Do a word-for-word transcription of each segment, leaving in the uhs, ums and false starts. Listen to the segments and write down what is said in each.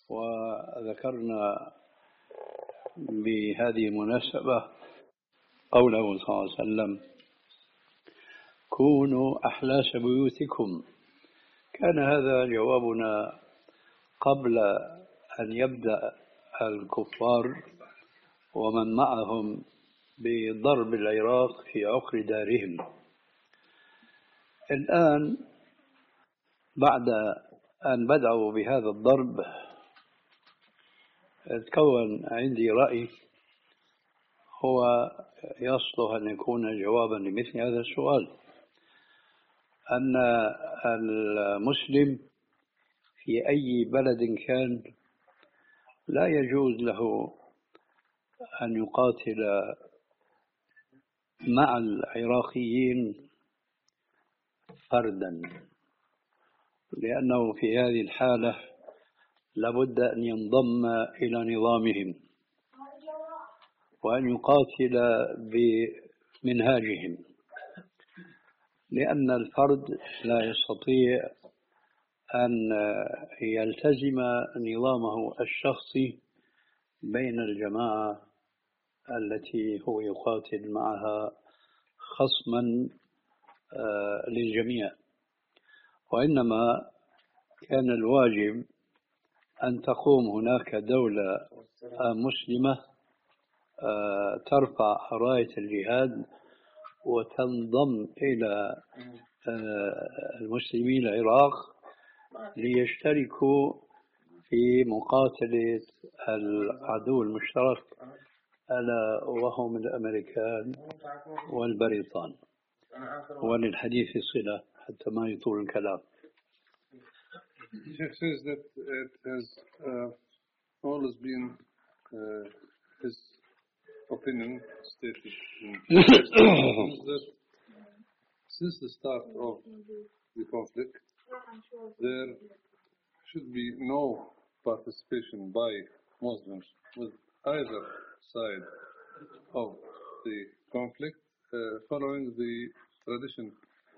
وذكرنا بهذه المناسبة قوله صلى الله عليه وسلم: كونوا أحلاس بيوتكم. كان هذا جوابنا قبل أن يبدأ الكفار ومن معهم بضرب العراق في عقر دارهم. الآن بعد أن بدأوا بهذا الضرب تكون عندي رأي هو يصلح أن يكون جوابا لمثل هذا السؤال، أن المسلم في أي بلد كان لا يجوز له أن يقاتل مع العراقيين فردا، لأنه في هذه الحالة لابد أن ينضم إلى نظامهم وأن يقاتل بمنهاجهم، لأن الفرد لا يستطيع أن يلتزم نظامه الشخصي بين الجماعة التي هو يقاتل معها خصما للجميع، وإنما كان الواجب أن تقوم هناك دولة مسلمة ترفع راية الجهاد وتنضم إلى المسلمين العراق ليشتركوا في مقاتلة العدو المشترك ألا وهم الأمريكان والبريطان. وللحديث صلة حتى ما يطول الكلام. Sheikh says that it has uh, always been uh, his opinion stated in that since the start of the conflict there should be no participation by Muslims with either side of the conflict, uh, following the tradition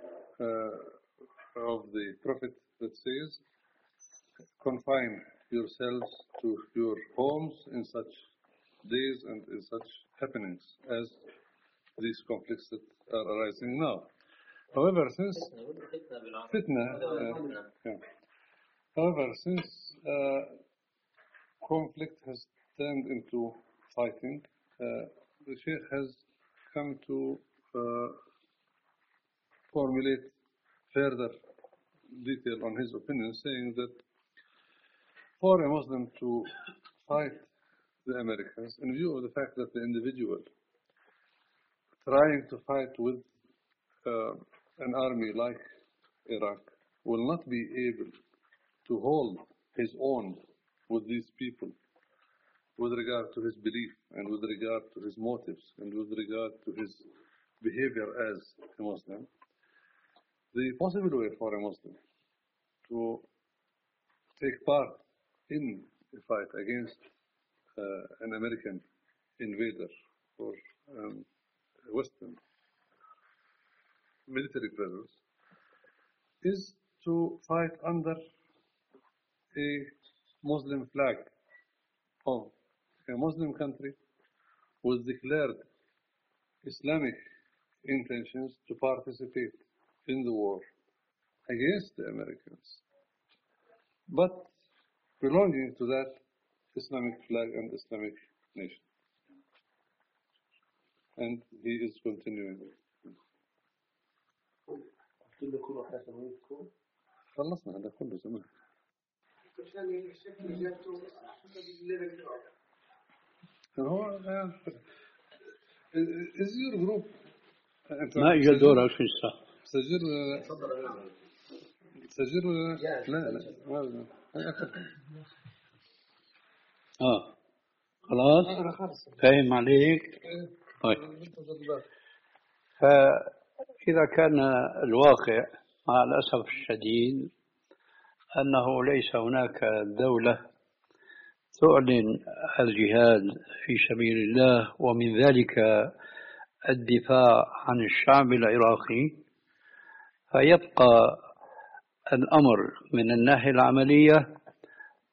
uh, of the Prophet that says, confine yourselves to your homes in such days and in such happenings as these conflicts that are arising now. However, since fitna, uh, yeah. However, since uh, conflict has turned into fighting, uh, the Sheikh has come to uh, formulate further detail on his opinion, saying that for a Muslim to fight the Americans, in view of the fact that the individual trying to fight with uh, an army like Iraq will not be able to hold his own with these people with regard to his belief and with regard to his motives and with regard to his behavior as a Muslim, the possible way for a Muslim to take part in a fight against uh, an American invader or um, Western military presence is to fight under a Muslim flag of a Muslim country with declared Islamic intentions to participate in the war against the Americans, but belonging to that Islamic flag and Islamic nation. And he is continuing. خلصنا هذا كله زمان. Is your group ما إجا دورك في الساعة سجل سجل لا لا ما اه خلاص فاهم عليك. طيب، فإذا كان الواقع مع الأسف الشديد أنه ليس هناك دولة تعلن الجهاد في سبيل الله ومن ذلك الدفاع عن الشعب العراقي، فيبقى الأمر من الناحية العملية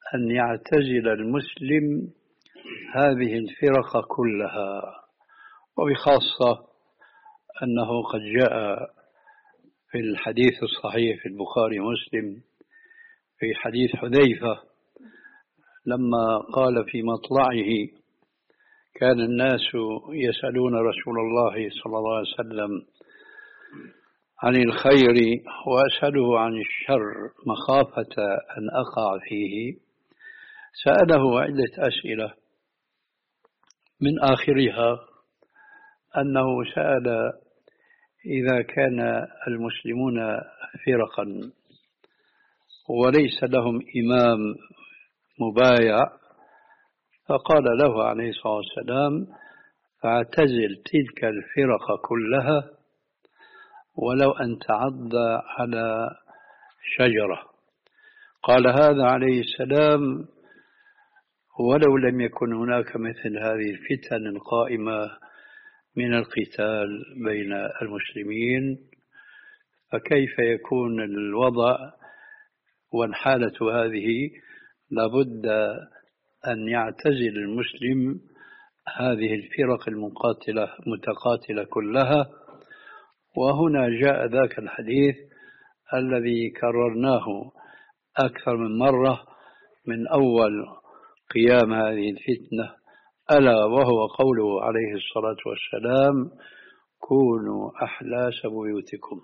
أن يعتزل المسلم هذه الفرق كلها، وبخاصة أنه قد جاء في الحديث الصحيح في البخاري ومسلم في حديث حذيفة لما قال في مطلعه: كان الناس يسألون رسول الله صلى الله عليه وسلم عن الخير وأسأله عن الشر مخافة أن أقع فيه. سأله عدة أسئلة، من آخرها أنه سأل: إذا كان المسلمون فرقا وليس لهم إمام مبايع، فقال له عليه الصلاة والسلام: فاعتزل تلك الفرق كلها ولو أن تعض على شجرة. قال هذا عليه السلام ولو لم يكن هناك مثل هذه الفتن القائمة من القتال بين المسلمين، فكيف يكون الوضع والحالة هذه؟ لابد أن يعتزل المسلم هذه الفرق المقاتلة متقاتلة كلها. وهنا جاء ذاك الحديث الذي كررناه أكثر من مرة من أول قيام هذه الفتنة، ألا وهو قوله عليه الصلاة والسلام: كونوا أحلاس بيوتكم.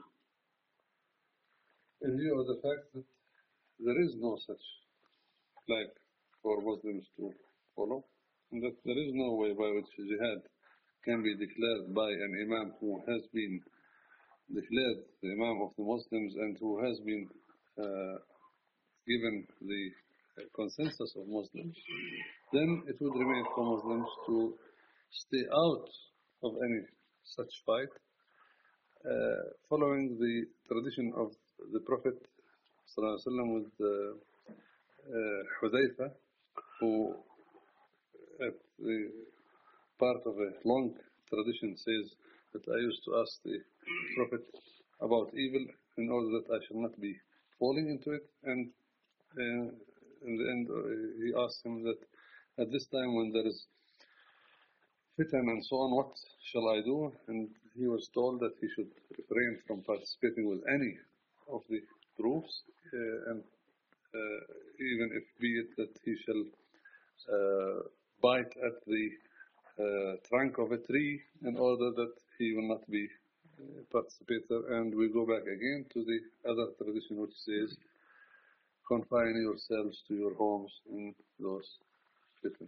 In view of the fact that there is no such flag for Muslims to follow, and that there is no way by which jihad can be declared by an imam who has been declared the imam of the Muslims and who has been uh, given the consensus of Muslims, then it would remain for Muslims to stay out of any such fight, uh, following the tradition of the Prophet ﷺ with uh, uh, Hudayfa, who at the part of a long tradition says that I used to ask the Prophet about evil in order that I shall not be falling into it, and uh, in the end uh, he asked him that at this time when there is fitan and so on, what shall I do? And he was told that he should refrain from participating with any of the groups, uh, and uh, even if be it that he shall uh, bite at the uh, trunk of a tree in order that he will not be a participator. And we go back again to the other tradition which says, confine yourselves to your homes in those fitan.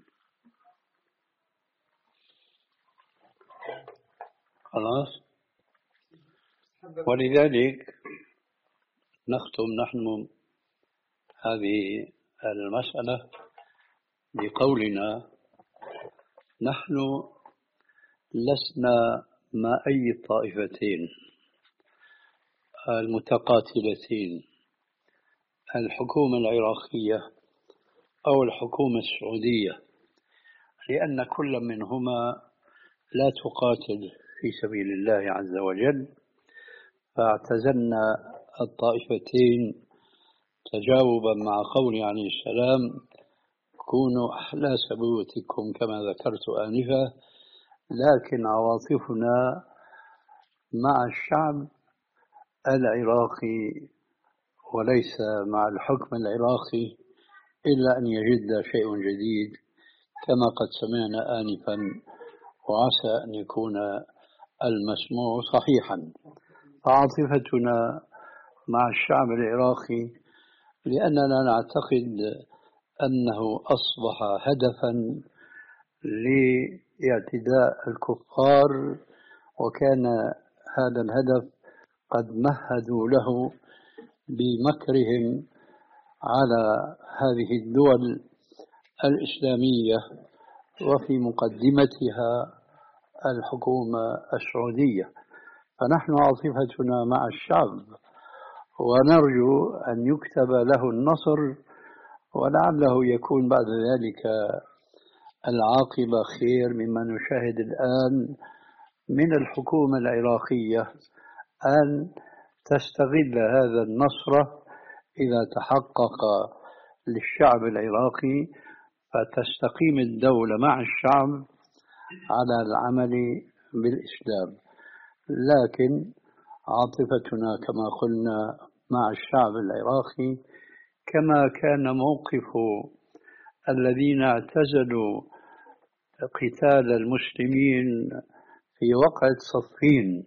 خلاص. ولذلك نختم نحن هذه المسألة بقولنا: نحن لسنا مع أي الطائفتين المتقاتلتين، الحكومة العراقية أو الحكومة السعودية، لأن كل منهما لا تقاتل في سبيل الله عز وجل، فاعتزلنا الطائفتين تجاوبا مع قوله عليه السلام: كونوا أحلاس بيوتكم كما ذكرت آنفا. لكن عواطفنا مع الشعب العراقي وليس مع الحكم العراقي، إلا أن يجد شيء جديد كما قد سمعنا آنفا، وعسى أن يكون المسموع صحيحا. فعاطفتنا مع الشعب العراقي لأننا نعتقد أنه أصبح هدفا لاعتداء الكفار، وكان هذا الهدف قد مهدوا له بمكرهم على هذه الدول الإسلامية، وفي مقدمتها الحكومة السعودية. فنحن عاطفتنا مع الشعب، ونرجو أن يكتب له النصر، ولعله يكون بعد ذلك العاقبة خير مما نشاهد الآن من الحكومة العراقية أن تستغل هذا النصر إذا تحقق للشعب العراقي فتستقيم الدولة مع الشعب على العمل بالإسلام. لكن عاطفتنا كما قلنا مع الشعب العراقي، كما كان موقف الذين اعتزلوا قتال المسلمين في وقعة صفين،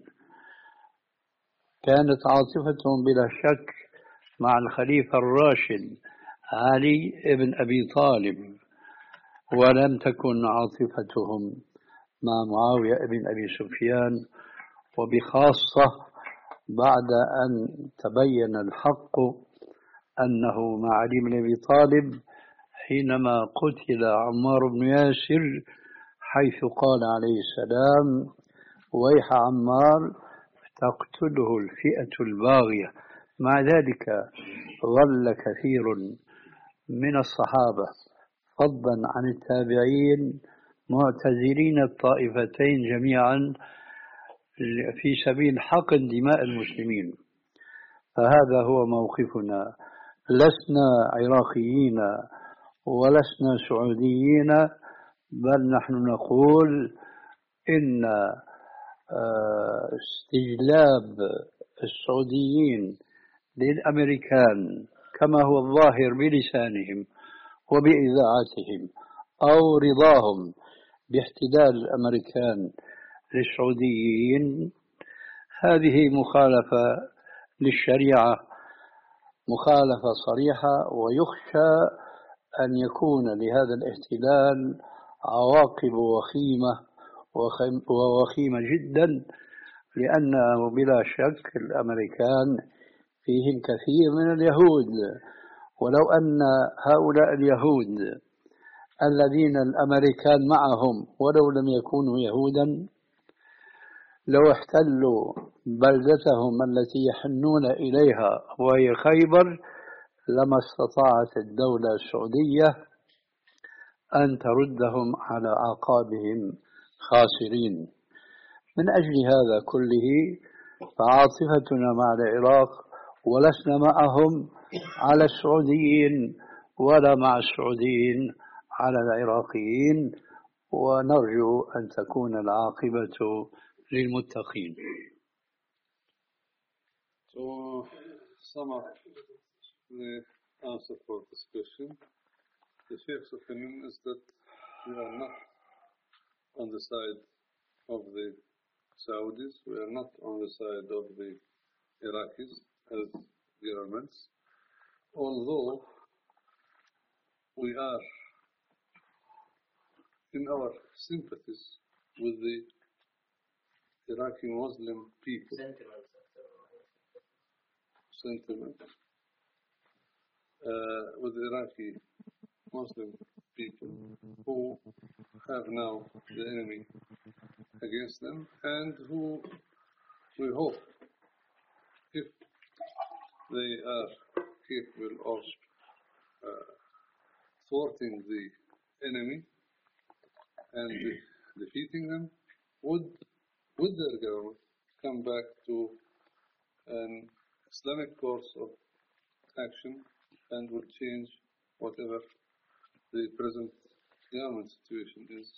كانت عاطفتهم بلا شك مع الخليفة الراشد علي بن أبي طالب، ولم تكن عاطفتهم مع معاوية بن أبي سفيان، وبخاصة بعد أن تبين الحق أنه مع علي بن أبي طالب حينما قتل عمار بن ياسر، حيث قال عليه السلام: ويح عمار تقتله الفئة الباغية. مع ذلك ظل كثير من الصحابة فضلا عن التابعين معتزلين الطائفتين جميعا في سبيل حقن دماء المسلمين. فهذا هو موقفنا، لسنا عراقيين ولسنا سعوديين، بل نحن نقول إن استجلاب السعوديين للأمريكان كما هو الظاهر بلسانهم وبإذاعتهم، أو رضاهم باحتلال الأمريكان للسعوديين، هذه مخالفة للشريعة، مخالفة صريحة، ويخشى أن يكون لهذا الاحتلال عواقب وخيمة ووخيمة جدا، لأنه بلا شك الأمريكان فيهم كثير من اليهود. ولو أن هؤلاء اليهود الذين الأمريكان معهم ولو لم يكونوا يهودا لو احتلوا بلدتهم التي يحنون إليها وهي خيبر، لما استطاعت الدولة السعودية أن تردهم على أعقابهم خاسرين. من أجل هذا كله فعاطفتنا مع العراق، ولسنا معهم على السعوديين ولا مع السعوديين على العراقيين، ونرجو أن تكون العاقبة للمتقين. To sum up the answer for this question, the Sheikh's opinion is that we are not on the side of the Saudis, we are not on the side of the Iraqis as governments, although we are in our sympathies with the Iraqi Muslim people. Sentiment. Uh, with the Iraqi Muslim people who have now the enemy against them, and who we hope, if they are capable of uh, thwarting the enemy and de- defeating them, would, with their government, come back to an Islamic course of action and would change whatever the present government situation is.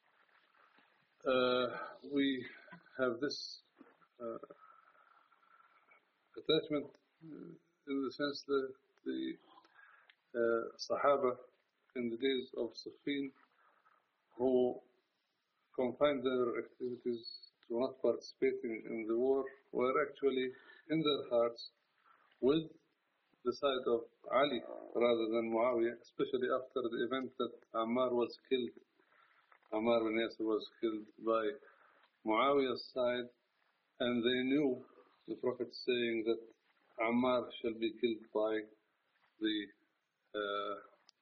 Uh, we have this uh, attachment uh, in the sense that the uh, Sahaba in the days of Siffin, who confined their activities to not participating in the war, were actually in their hearts with the side of Ali rather than Muawiyah, especially after the event that Ammar was killed. Ammar bin Yasir was killed by Muawiyah's side, and they knew the Prophet saying that Ammar shall be killed by the uh,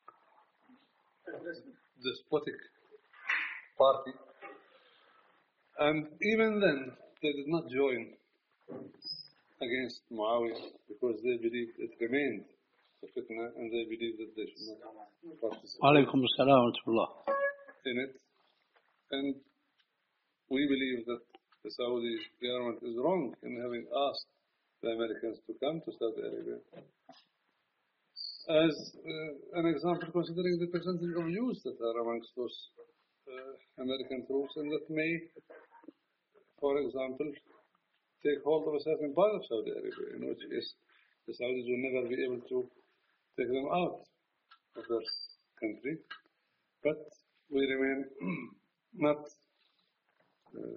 despotic party. And even then, they did not join against Muawiyah because they believed it remained a fitna, and they believed that they should not participate Alaykum as-salam wa rahmatullah. in it. And we believe that the Saudi government is wrong in having asked the Americans to come to Saudi Arabia. as uh, an example, considering the percentage of Jews that are amongst those uh, American troops, and that may, for example, take hold of a certain part of Saudi Arabia, in which case the Saudis will never be able to take them out of their country. But we remain not uh,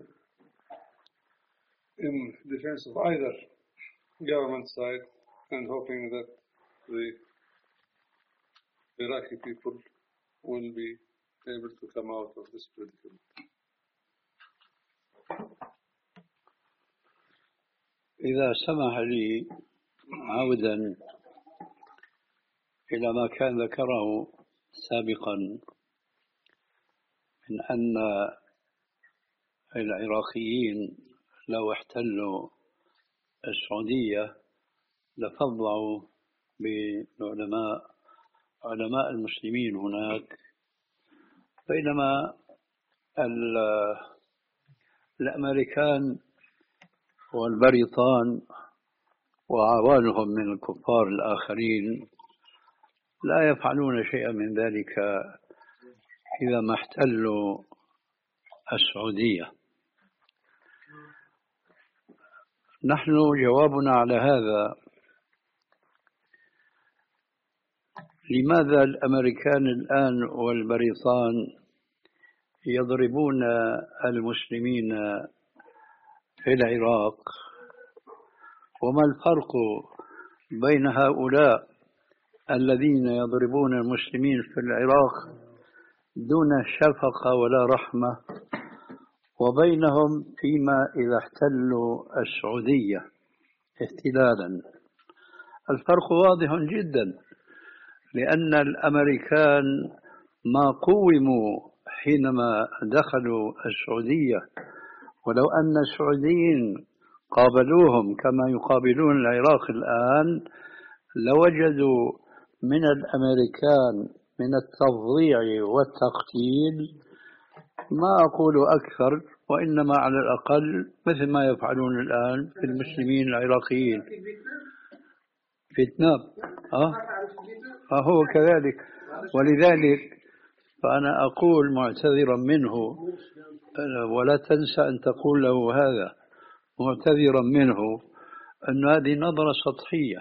in defense of either government side, and hoping that the Iraqi people will be able to come out of this predicament. إذا سمح لي عودا إلى ما كان ذكره سابقا من أن العراقيين لو احتلوا السعودية لفضعوا بالعلماء علماء المسلمين هناك، بينما الأمريكان والبريطان وأعوانهم من الكفار الآخرين لا يفعلون شيئا من ذلك إذا ما احتلوا السعودية. نحن جوابنا على هذا: لماذا الأمريكان الآن والبريطان يضربون المسلمين في العراق؟ وما الفرق بين هؤلاء الذين يضربون المسلمين في العراق دون شفقة ولا رحمة وبينهم فيما إذا احتلوا السعودية احتلالا؟ الفرق واضح جدا، لأن الأمريكان ما قوموا حينما دخلوا السعودية، ولو أن السعوديين قابلوهم كما يقابلون العراق الآن لوجدوا من الأمريكان من التفظيع والتقتيل ما أقول أكثر، وإنما على الأقل مثل ما يفعلون الآن في المسلمين العراقيين. فيتنام أه؟ أهو كذلك. ولذلك فأنا أقول معتذرا منه، ولا تنسى أن تقول له هذا، معتذرا منه أن هذه نظرة سطحية،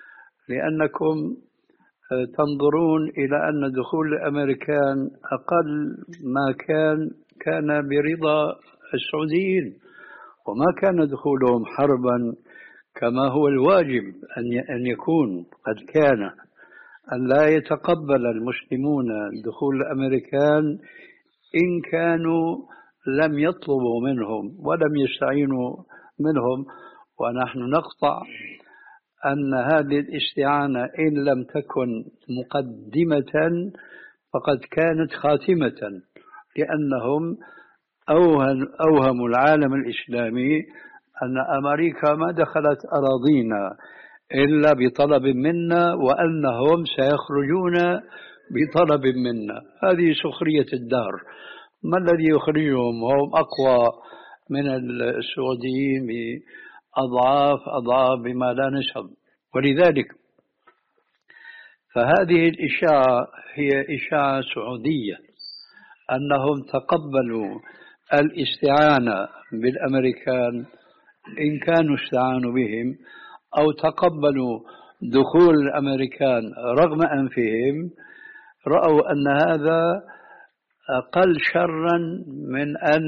لأنكم تنظرون إلى أن دخول الأمريكان أقل ما كان كان برضا السعوديين، وما كان دخولهم حربا كما هو الواجب أن يكون. قد كان أن لا يتقبل المسلمون دخول الأمريكان إن كانوا لم يطلبوا منهم ولم يستعينوا منهم، ونحن نقطع أن هذه الاستعانة إن لم تكن مقدمة فقد كانت خاتمة، لأنهم أوهموا العالم الإسلامي أن أمريكا ما دخلت أراضينا إلا بطلب منا، وأنهم سيخرجون بطلب منا. هذه سخرية الدار. ما الذي يخرجهم؟ هم أقوى من السعوديين بأضعاف أضعاف بما لا نسب. ولذلك فهذه الإشاعة هي إشاعة سعودية، أنهم تقبلوا الاستعانة بالأمريكان إن كانوا استعانوا بهم، أو تقبلوا دخول الأمريكان رغم أنفهم، رأوا أن هذا أقل شرا من أن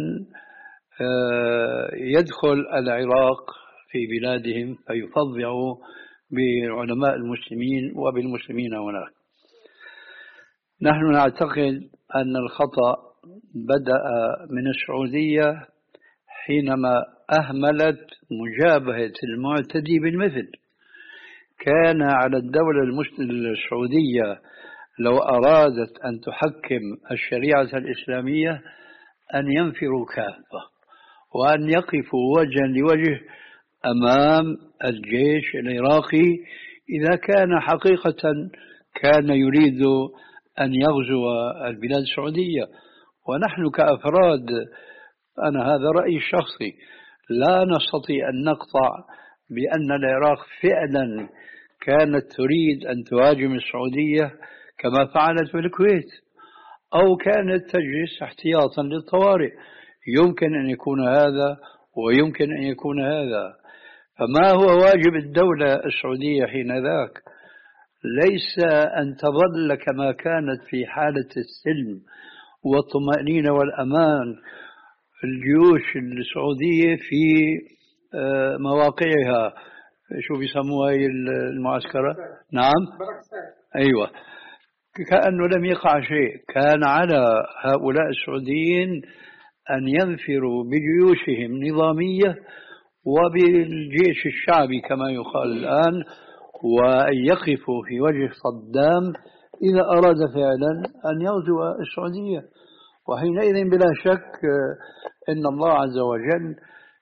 يدخل العراق في بلادهم فيفضعوا بعلماء المسلمين وبالمسلمين هناك. نحن نعتقد أن الخطأ بدأ من السعودية حينما أهملت مجابهة المعتدي بالمثل. كان على الدولة السعودية لو أرادت أن تحكم الشريعة الإسلامية أن ينفروا كافة وأن يقفوا وجها لوجه أمام الجيش العراقي إذا كان حقيقة كان يريد أن يغزو البلاد السعودية. ونحن كأفراد، أنا هذا رأيي الشخصي، لا نستطيع أن نقطع بأن العراق فعلا كانت تريد أن تهاجم السعودية كما فعلت في الكويت، أو كانت تجلس احتياطا للطوارئ. يمكن أن يكون هذا ويمكن أن يكون هذا. فما هو واجب الدولة السعودية حينذاك؟ ليس أن تظل كما كانت في حالة السلم والطمأنينة والأمان الجيوش السعودية في مواقعها، شو بيسموها هي المعسكرة؟ نعم، أيوة، كأنه لم يقع شيء. كان على هؤلاء السعوديين أن ينفروا بجيوشهم نظامية وبالجيش الشعبي كما يقال الآن، وأن يقفوا في وجه صدام إذا أراد فعلا أن يغزو السعودية. وحينئذ بلا شك إن الله عز وجل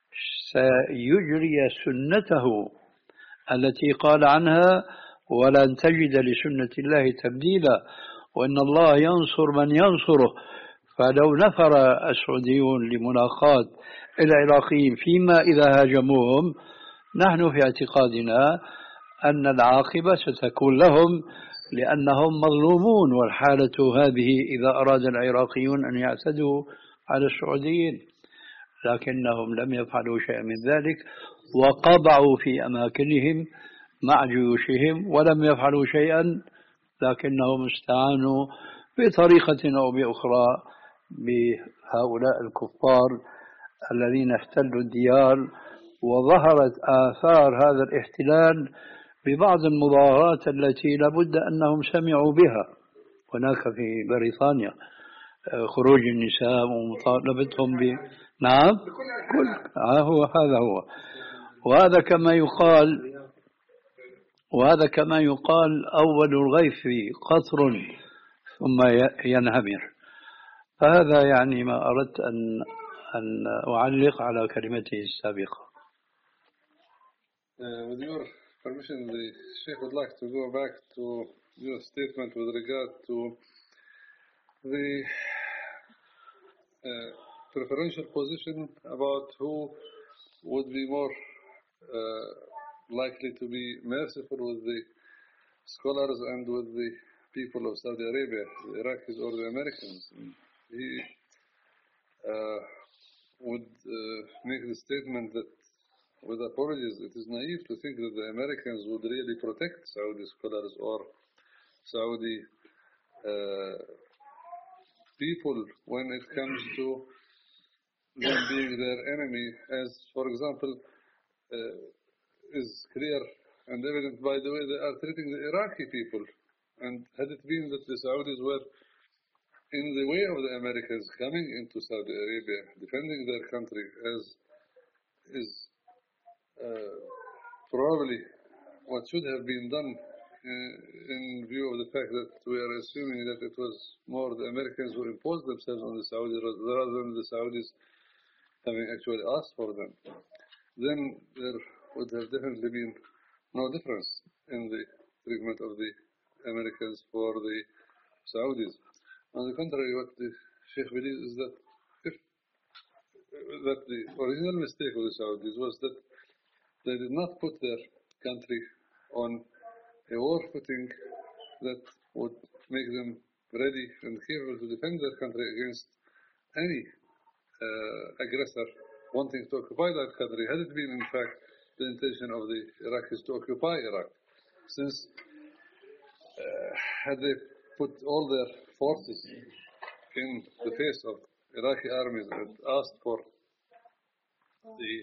سيجري سنته التي قال عنها ولن تجد لسنة الله تبديلا، وإن الله ينصر من ينصره. فلو نفر السعوديون لملاقاة العراقيين فيما إذا هاجموهم، نحن في اعتقادنا أن العاقبة ستكون لهم لأنهم مظلومون. والحالة هذه إذا أراد العراقيون أن يعتدوا على السعوديين، لكنهم لم يفعلوا شيئا من ذلك، وقضعوا في أماكنهم مع جيوشهم ولم يفعلوا شيئا، لكنهم استعانوا بطريقة أو بأخرى بهؤلاء الكفار الذين احتلوا الديار. وظهرت آثار هذا الاحتلال ببعض المظاهرات التي لابد أنهم سمعوا بها هناك في بريطانيا، خروج النساء ومطالبتهم ب نعم كل هو هذا هو. وهذا كما يقال وهذا كما يقال أول الغيث قطر ثم ينهمر. فهذا يعني ما أردت أن أن أعلق على كلمته السابقة. Uh, with your permission, the Sheikh would like to go back to your statement with regard to the uh, preferential position about who would be more uh, likely to be merciful with the scholars and with the people of Saudi Arabia, the Iraqis or the Americans. And he uh, would uh, make the statement that, with apologies, it is naive to think that the Americans would really protect Saudi scholars or Saudi uh, people when it comes to them being their enemy, as, for example, uh, is clear and evident by the way they are treating the Iraqi people. And had it been that the Saudis were in the way of the Americans coming into Saudi Arabia, defending their country, as is uh, probably what should have been done uh, in view of the fact that we are assuming that it was more the Americans who imposed themselves on the Saudis rather than the Saudis having actually asked for them, then there would have definitely been no difference in the treatment of the Americans for the Saudis. On the contrary, what the Sheikh believes is that if that the original mistake of the Saudis was that they did not put their country on a war footing that would make them ready and capable to defend their country against any uh, aggressor wanting to occupy that country, had it been in fact the intention of the Iraqis to occupy Iraq. Since uh, had they put all their forces in the face of Iraqi armies and asked for the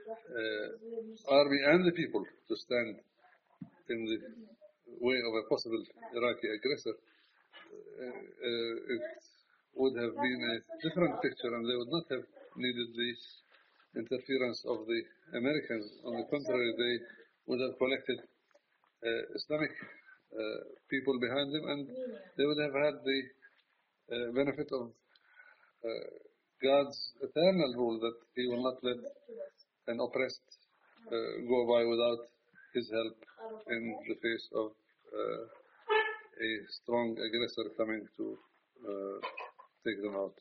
uh, army and the people to stand in the way of a possible Iraqi aggressor, uh, uh, it would have been a different picture, and they would not have needed the interference of the Americans. On the contrary, they would have collected uh, Islamic uh, people behind them, and they would have had the uh, benefit of uh, God's eternal rule that He will not let an oppressed uh, go by without His help in the face of uh, a strong aggressor coming to uh, take them out.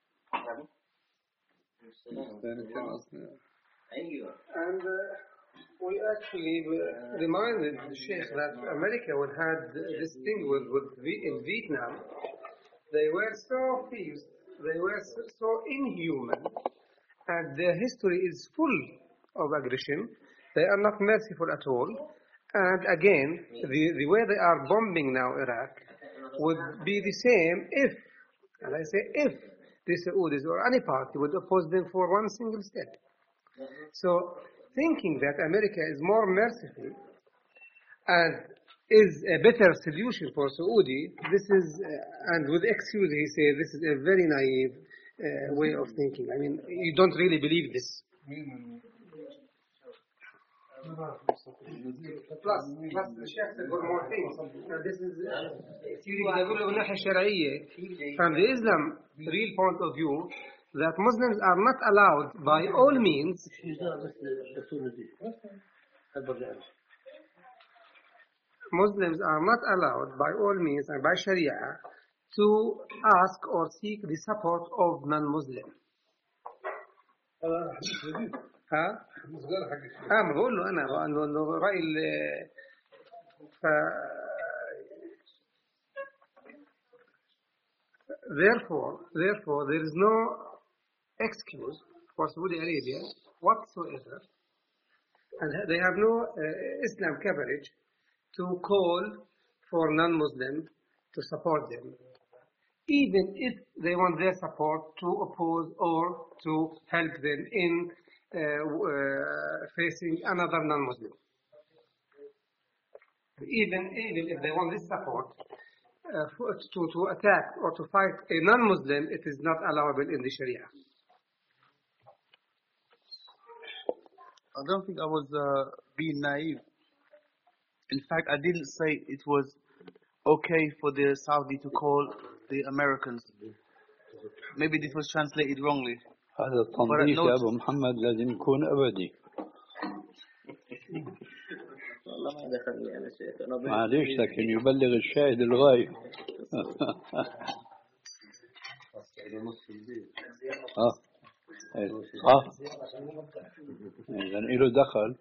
And uh, We actually uh, reminded the Sheikh that America, when had this thing with, with v- in Vietnam, they were so fierce, they were so, so inhuman, and their history is full of aggression. They are not merciful at all. And again, the, the way they are bombing now Iraq would be the same if, and I say if, the Saudis or any party would oppose them for one single step. So, thinking that America is more merciful and is a better solution for Saudi, this is, uh, and with excuse he says, this is a very naive uh, way of thinking. I mean, you don't really believe this. Plus, plus the Sheikh said one more thing. Now this is from the Islam real point of view, that Muslims are not allowed by all means Muslims are not allowed by all means and by Sharia to ask or seek the support of non-Muslim. ها؟ اه ما بقول له انا انه انه راي ال ف therefore therefore there is no excuse for Saudi Arabia whatsoever, and they have no uh, Islam coverage to call for non-Muslim to support them, even if they want their support to oppose or to help them in uh, uh, facing another non-Muslim. Even, even if they want this support uh, for, to, to attack or to fight a non-Muslim, it is not allowable in the Sharia. I don't think I was uh, being naive. In fact, I didn't say it was okay for the Saudi to call the Americans. Maybe this was translated wrongly. هذا التنظيف يا أبو محمد لازم يكون أبدي. والله ما دخلني أنا شيخ. معليش لكن يبلغ الشاهد الغايب. اه اه إذا له دخل.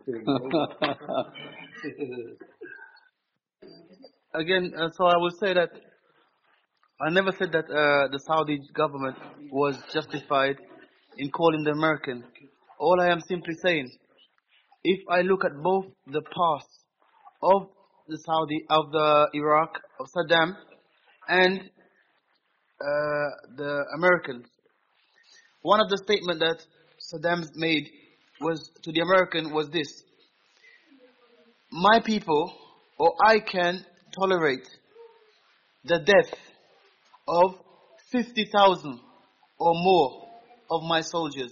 Again, uh, so I will say that I never said that uh, the Saudi government was justified in calling the American. All I am simply saying, if I look at both the past of the Saudi, of the Iraq, of Saddam, and uh, the Americans, one of the statements that Saddam made was to the American was this: my people, or I can tolerate the death of fifty thousand or more of my soldiers.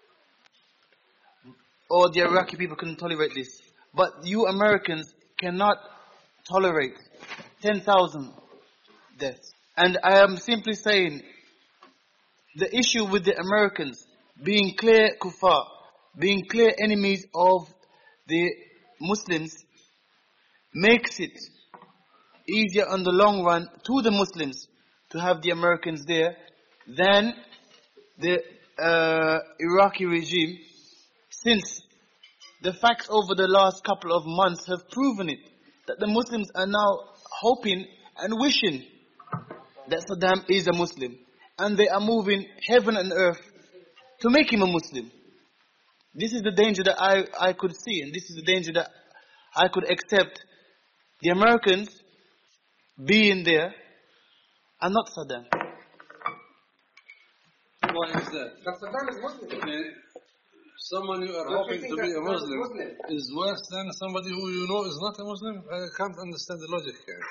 Or the Iraqi people can tolerate this. But you Americans cannot tolerate ten thousand deaths. And I am simply saying, the issue with the Americans being clear kuffar, being clear enemies of the Muslims, makes it easier on the long run to the Muslims to have the Americans there than the uh, Iraqi regime, since the facts over the last couple of months have proven it, that the Muslims are now hoping and wishing that Saddam is a Muslim, and they are moving heaven and earth to make him a Muslim. This is the danger that I, I could see, and this is the danger that I could accept the Americans being there and not Saddam. Why is that? But Saddam is Muslim. Okay. Someone you are Don't you hoping think to be that a Saddam is Muslim, Muslim? is worse than somebody who you know is not a Muslim? I can't understand the logic here.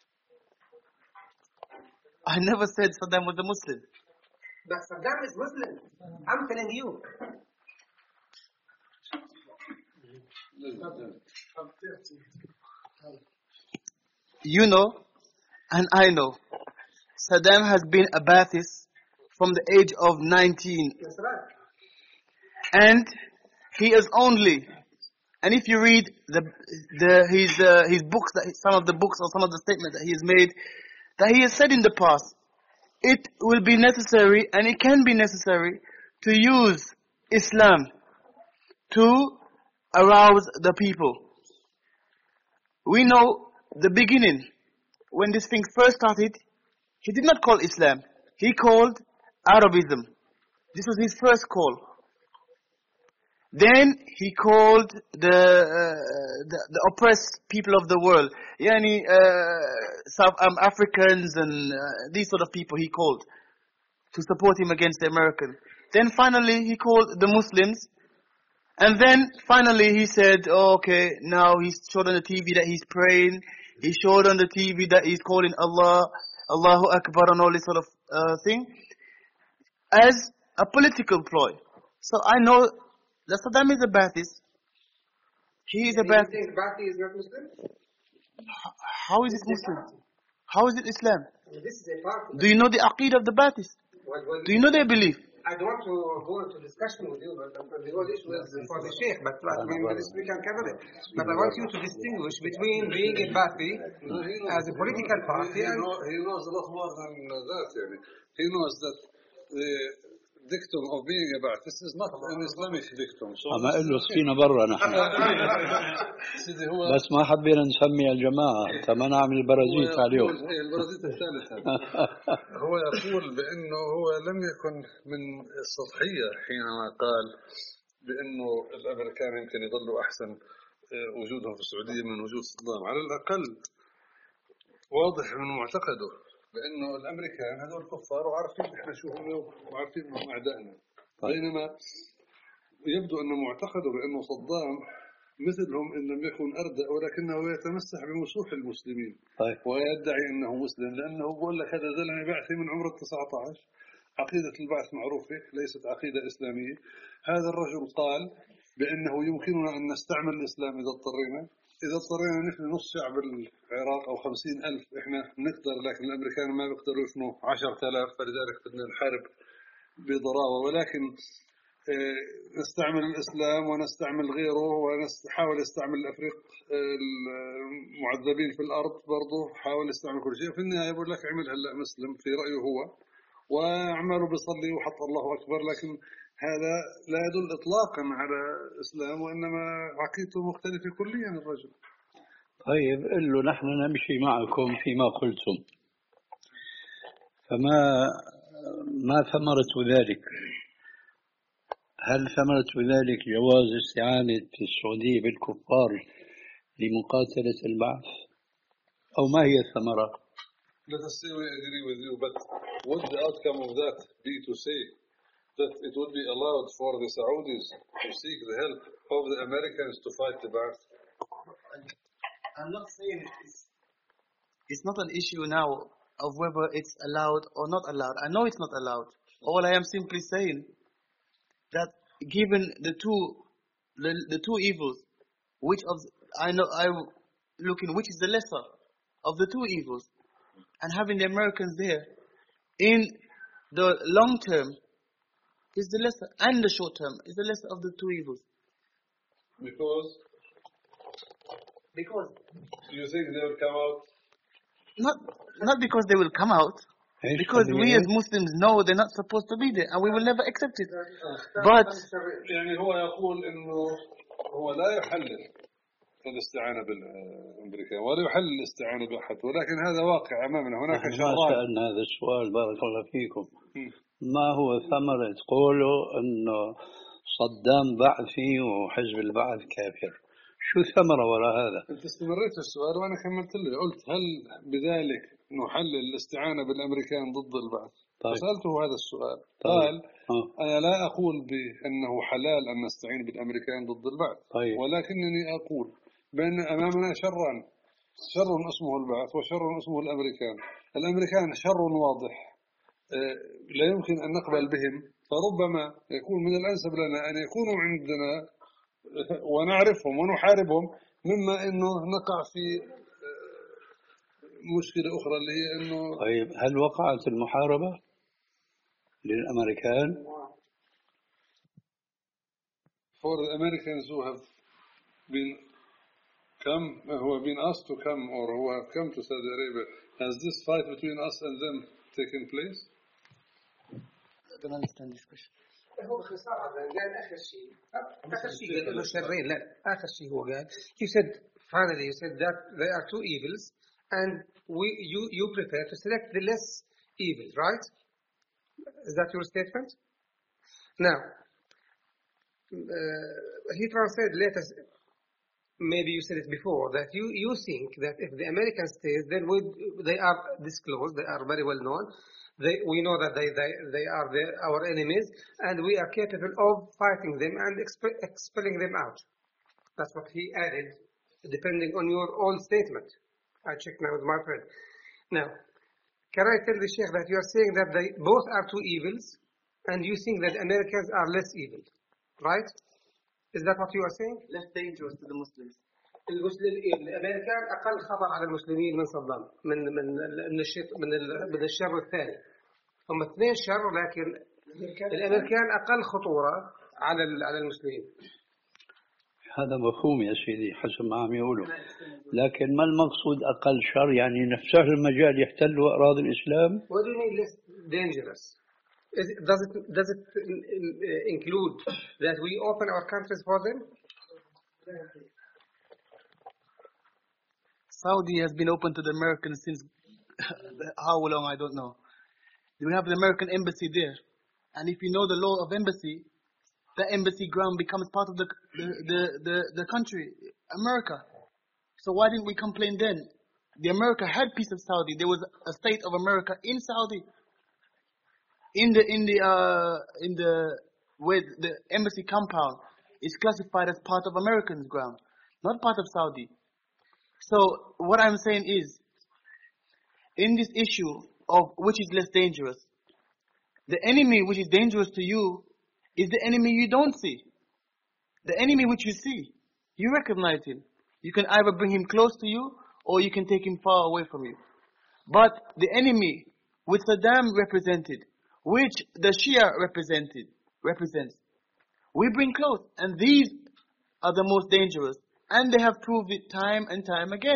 I never said Saddam was a Muslim. But Saddam is Muslim. I'm telling you. You know, and I know, Saddam has been a Ba'athist from the age of nineteen. That's right. And he is only, and if you read the the his uh, his books, that some of the books or some of the statements that he has made, that he has said in the past, it will be necessary and it can be necessary to use Islam to arouse the people. We know the beginning, when this thing first started, he did not call Islam. He called Arabism. This was his first call. Then he called the, uh, the, the oppressed people of the world, yani uh, South um, Africans and uh, these sort of people he called to support him against the American. Then finally he called the Muslims. And then finally he said, oh, okay, now he's showed on the T V that he's praying. He showed on the T V that he's calling Allah, Allahu Akbar and all this sort of uh, thing as a political ploy. So I know that Saddam is a Ba'athist. He is a Ba'athist. Do you think Ba'athi is not Muslim? How is it Muslim? How is it Islam? This is a part. Do you know the Aqeedah of the Ba'athist? What, what, Do you know their belief? I don't want to go into discussion with you, but the whole issue is for the Sheikh, but I mean, this we can cover it. But I want you to distinguish between being a Ba'athi as a political party he, and... know, he knows a lot more than that. Yani. He knows that the dictum of being a Ba'athist is not an Islamic dictum. So أما قال له سقينا برا نحن سيدي هو بس ما حبينا نسمي الجماعة تما نعمل البرازيت عليهم. هي البرازيت الثالثة. هو يقول بأنه هو لم يكن من السطحية حينما قال بأنه الأمريكان يمكن يظلوا أحسن وجودهم في السعودية من وجود صدام. على الأقل واضح من معتقده بأنه الأمريكان هذول كفار وعارفين إحنا شو هم وعارفين إنهم أعدائنا. بينما يبدو أن معتقده بأنه صدام مثلهم إن لم يكن أردأ ولكنه يتمسح بمسوح المسلمين. طيب. ويدعي أنه مسلم لأنه بقول لك هذا زلمة بعثي من عمر التسعة عشر. عقيدة البعث معروفة ليست عقيدة إسلامية. هذا الرجل قال بأنه يمكننا أن نستعمل الإسلام إذا اضطرينا. إذا اضطرينا نحن نص شعب العراق أو خمسين ألف إحنا نقدر، لكن الأمريكان ما بيقدروا يفنوا عشرة آلاف، فلذلك بدنا نحارب بضراوة. ولكن نستعمل الإسلام ونستعمل غيره ونحاول نستعمل الأفريق المعذبين في الأرض برضه، حاول يستعمل كل شيء. في النهاية يقول لك عمل هلا مسلم في رأيه هو وأعماله بيصلي وحط الله أكبر، لكن هذا لا يدل إطلاقا على إسلام وإنما عقيدته مختلفة كليا الرجل. طيب قل له نحن نمشي معكم فيما قلتم، فما ما ثمرة ذلك؟ هل ثمرة ذلك جواز استعانة السعودية بالكفار لمقاتلة البعث أو ما هي الثمرة؟ Let us say we agree with you, but would the outcome of that be to say that it would be allowed for the Saudis to seek the help of the Americans to fight the Ba'ath? I'm not saying it's, it's not an issue now of whether it's allowed or not allowed. I know it's not allowed. All I am simply saying that given the two the, the two evils, which of I know I look in which is the lesser of the two evils, and having the Americans there in the long term is the lesser, and the short term is the lesser of the two evils. Because because you think they will come out? Not not because they will come out. Because we as Muslims know they're not supposed to be there and we will never accept it. But يعني هو يقول إنه هو لا يحلل الاستعانة بالأمريكان ولا يحلل الاستعانة بأحد، ولكن هذا واقع أمامنا. هناك شرائع. ما سألنا هذا السؤال بارك الله فيكم. ما هو ثمرة قوله أنه صدام بعثي وحزب البعث كافر؟ شو الثمرة وراء هذا؟ أنت استمريت في السؤال وأنا كملت له، قلت هل بذلك نحلل الاستعانة بالأمريكان ضد البعث؟ طيب. سألته هذا السؤال. طيب. قال أه. أنا لا أقول بأنه حلال أن نستعين بالأمريكان ضد البعث. طيب. ولكنني أقول بأن أمامنا شرا، شر اسمه البعث وشر اسمه الأمريكان. الأمريكان شر واضح لا يمكن أن نقبل بهم، فربما يكون من الأنسب لنا أن يكونوا عندنا ونعرفهم ونحاربهم مما إنه نقع في مشكلة أخرى اللي هي إنه. طيب هل وقعت المحاربة للأمريكان؟ For the Americans who have been come, who have been asked to come or who have come to Saudi Arabia, has this fight between us and them taken place? I don't understand this question. هو باختصار قال آخر شيء آخر شيء قال إنه شرين لا آخر شيء هو قال you said finally you said that there are two evils and we you you prefer to select the less evil, right? Is that your statement? Now uh, he translated later. Maybe you said it before that you you think that if the American states then would they are disclosed, they are very well known. They, we know that they, they, they are the, our enemies and we are capable of fighting them and exp- expelling them out. That's what he added, depending on your own statement. I checked now with my friend. Now, can I tell the Sheikh that you are saying that they both are two evils and you think that Americans are less evil, right? Is that what you are saying? Less dangerous to the Muslims. المسلم الامريكان اقل خطر على المسلمين من صدام من من من الشر من من الشر الثاني هم اثنين شر لكن الامريكان اقل خطوره على على المسلمين. هذا مفهوم يا سيدي حسب ما عم يقولوا، لكن ما المقصود اقل شر؟ يعني نفسه المجال يحتلوا اراضي الاسلام. What do you mean less dangerous? Is it, does it does it include that we open our countries for them? Saudi has been open to the Americans since how long I don't know. We have the American embassy there, and if you know the law of embassy, the embassy ground becomes part of the the the the, the country, America. So why didn't we complain then? The America had peace of Saudi. There was a state of America in Saudi. In the in the uh in the where the embassy compound is classified as part of Americans' ground, not part of Saudi. So what I'm saying is, in this issue of which is less dangerous, the enemy which is dangerous to you is the enemy you don't see. The enemy which you see, you recognize him. You can either bring him close to you or you can take him far away from you. But the enemy which Saddam represented, which the Shia represented, represents, we bring close, and these are the most dangerous. And they have proved it time and time again.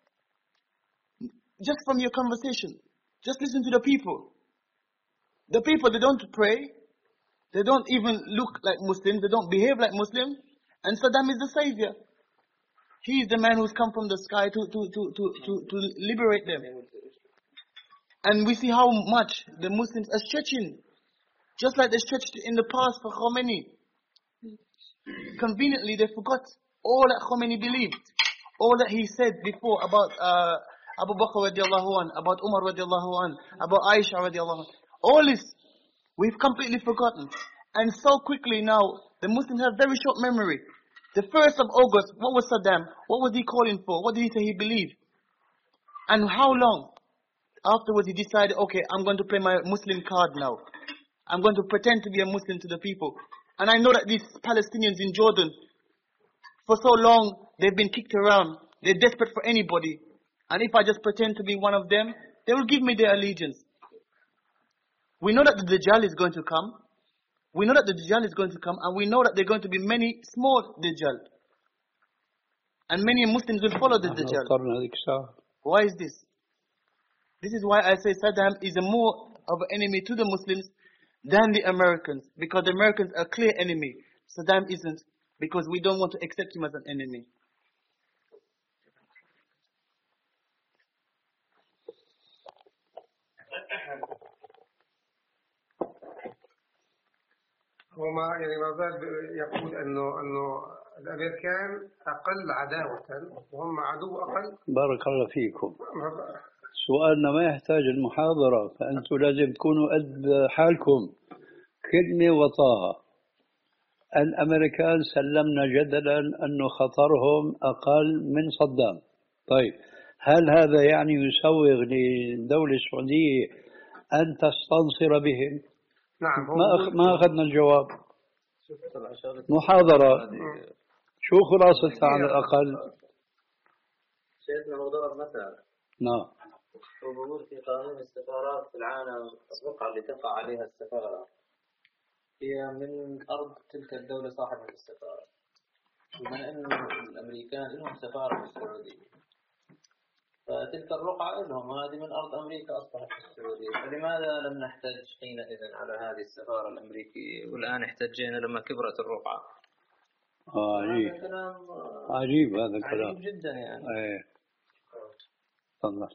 Just from your conversation, just listen to the people. The people, they don't pray. They don't even look like Muslims. They don't behave like Muslims. And Saddam is the savior. He is the man who's come from the sky to, to, to, to, to, to liberate them. And we see how much the Muslims are stretching. Just like they stretched in the past for Khomeini. Conveniently, they forgot all that Khomeini believed, all that he said before about uh, Abu Bakr radiallahu anh, about Umar radiallahu anh, about Aisha radiallahu anh. All this, we've completely forgotten. And so quickly now, the Muslims have very short memory. The first of August, what was Saddam? What was he calling for? What did he say he believed? And how long? Afterwards he decided, okay, I'm going to play my Muslim card now. I'm going to pretend to be a Muslim to the people. And I know that these Palestinians in Jordan, for so long, they've been kicked around. They're desperate for anybody. And if I just pretend to be one of them, they will give me their allegiance. We know that the Dajjal is going to come. We know that the Dajjal is going to come. And we know that there are going to be many small Dajjal. And many Muslims will follow the Dajjal. Why is this? This is why I say Saddam is a more of an enemy to the Muslims than the Americans. Because the Americans are a clear enemy. Saddam isn't. Because we don't want to accept him as an enemy. هو ما يعني ما زال يقول انه انه الامريكان اقل عداوة وهم عدو اقل. بارك الله فيكم. سؤالنا ما يحتاج المحاضرة، فانتم لازم تكونوا قد حالكم. كلمة وطاها. الأمريكان سلمنا جدلا أن خطرهم أقل من صدام. طيب هل هذا يعني يسوغ للدولة السعودية أن تستنصر بهم؟ نعم. ما أخ... ما أخذنا الجواب. محاضرة شو خلاصتها على الأقل؟ شيخنا موضوع مثلا. نعم. وبقول في قانون السفارات في العالم الرقعة اللي تقع عليها السفارة هي من أرض تلك الدولة صاحبة السفارة، بما أن الأمريكان لهم سفارة في السعودية، فتلك الرقعة لهم، هذه من أرض أمريكا أصبحت في السعودية، فلماذا لم نحتج حينئذ على هذه السفارة الأمريكية والآن احتجينا لما كبرت الرقعة؟ آه عجيب. هذا كلام عجيب هذا الكلام. عجيب جدا يعني. ايه تفضل.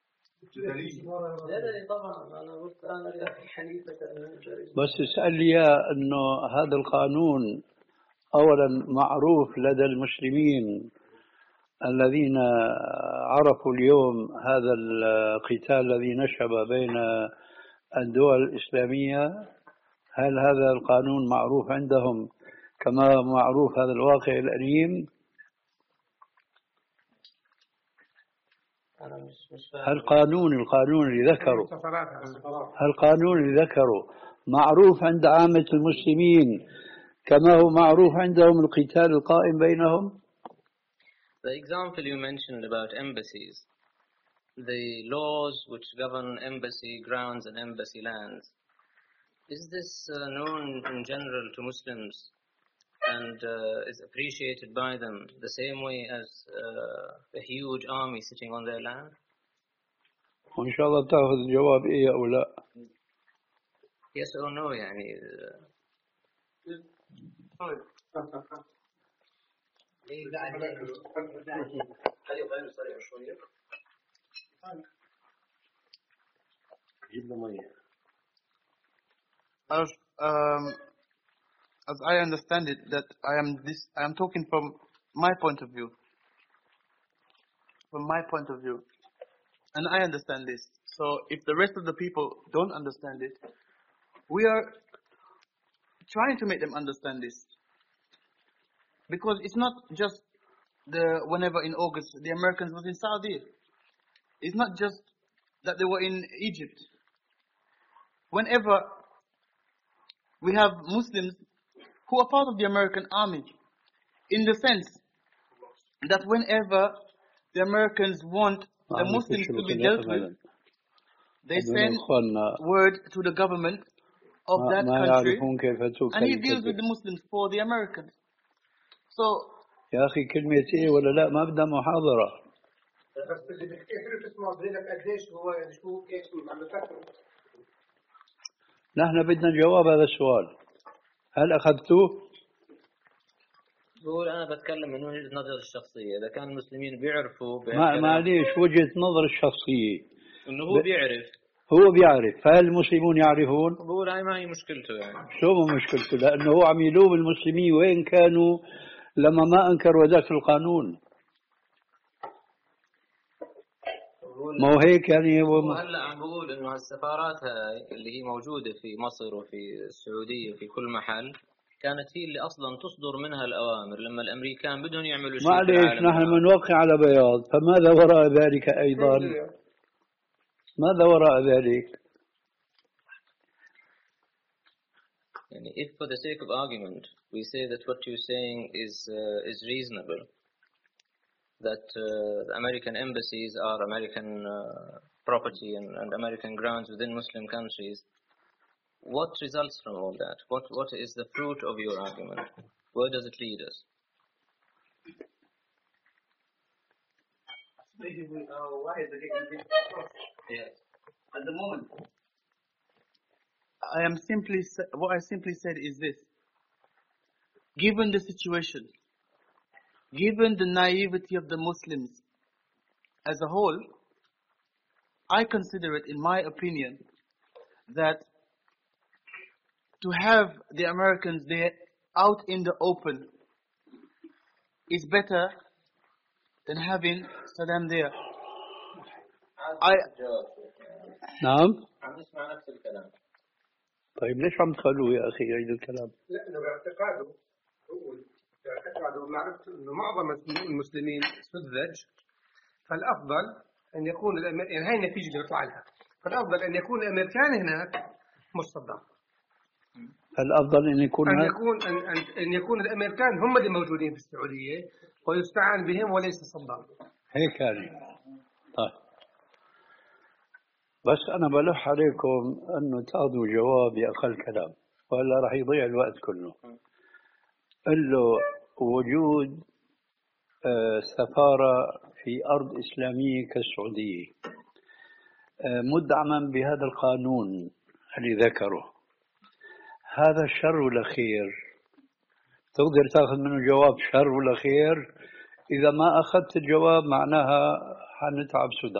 لا طبعا أنا قلت أنا حليفة. بس اسأل لي أنه هذا القانون أولا معروف لدى المسلمين الذين عرفوا اليوم هذا القتال الذي نشب بين الدول الإسلامية. هل هذا القانون معروف عندهم كما معروف هذا الواقع الأليم؟ هل قانون القانون اللي ذكروا هل القانون اللي ذكروا معروف عند عامة المسلمين كما هو معروف عندهم القتال القائم بينهم؟ The example you mentioned about embassies, the laws which govern embassy grounds and embassy lands, is this uh, known in general to Muslims and uh, is appreciated by them the same way as uh, a huge army sitting on their land? وإن شاء الله تأخذ الجواب إيه أو لا. Yes or no يعني. Um, as I understand it, that I am this, I am talking from my point of view. From my point of view, and I understand this. So, if the rest of the people don't understand it, we are trying to make them understand this. Because it's not just the whenever in August the Americans was in Saudi. It's not just that they were in Egypt. Whenever we have Muslims who are part of the American army, in the sense that whenever the Americans want the Muslims to be dealt with, they send word to the government of that country, and he deals with the Muslims for the Americans. So يا أخي كلمة إيه ولا لا ما بدها محاضرة. بس اللي بتحكي تسمع بينك قديش هو شو كيف عم بفكر. نحن بدنا جواب هذا السؤال. هل أخذتوه؟ بقول أنا بتكلم من وجهة نظر الشخصية. إذا كان المسلمين بيعرفوا ما معليش وجهة نظر الشخصية. إنه هو بيعرف. هو بيعرف. فهل المسلمون يعرفون؟ بقول هاي ما هي مشكلته يعني. شو ما مشكلته؟ لأنه هو عم يلوم المسلمين وين كانوا لما ما أنكروا ذاك القانون. ما هو هيك يعني. هو هلا عم بقول إنه هالسفارات هاي اللي هي موجودة في مصر وفي السعودية وفي كل محل كانت هي اللي أصلا تصدر منها الأوامر لما الأمريكان بدهم يعملوا شيء. معليش نحن بنوقع على بياض. فماذا وراء ذلك أيضا؟ ماذا وراء ذلك؟ يعني if for the sake of argument we say that what you're saying is uh, is reasonable, that uh, the American embassies are American uh, property and, and American grounds within Muslim countries, what results from all that? What what is the fruit of your argument? Where does it lead us? Yes. At the moment, I am simply what I simply said is this: given the situation, given the naivety of the Muslims as a whole, I consider it, in my opinion, that to have the Americans there out in the open is better than having Saddam there. I نعم. عم نسمع نفس الكلام. طيب ليش عم تخلوه يا أخي يعيد الكلام؟ لأنه باعتقاده هو باعتقاده معرفة إنه معظم المسلمين سذج، فالأفضل أن يكون الأمر يعني هاي النتيجة اللي بيطلع لها. فالأفضل أن يكون الأمريكان هناك مش صدام. الأفضل أن يكون أن يكون أن, أن, أن يكون الأمريكان هم اللي موجودين في السعودية ويستعان بهم وليس صدام. هيك يعني. طيب بس أنا بلح عليكم أنه تاخذوا جواب يا أخي الكلام ولا راح يضيع الوقت كله. قل له وجود سفارة في أرض إسلامية كالسعودية مدعما بهذا القانون اللي ذكره، هذا شر ولا خير؟ تقدر تاخذ منه جواب شر ولا خير؟ إذا ما أخذت الجواب معناها حنتعب سدى.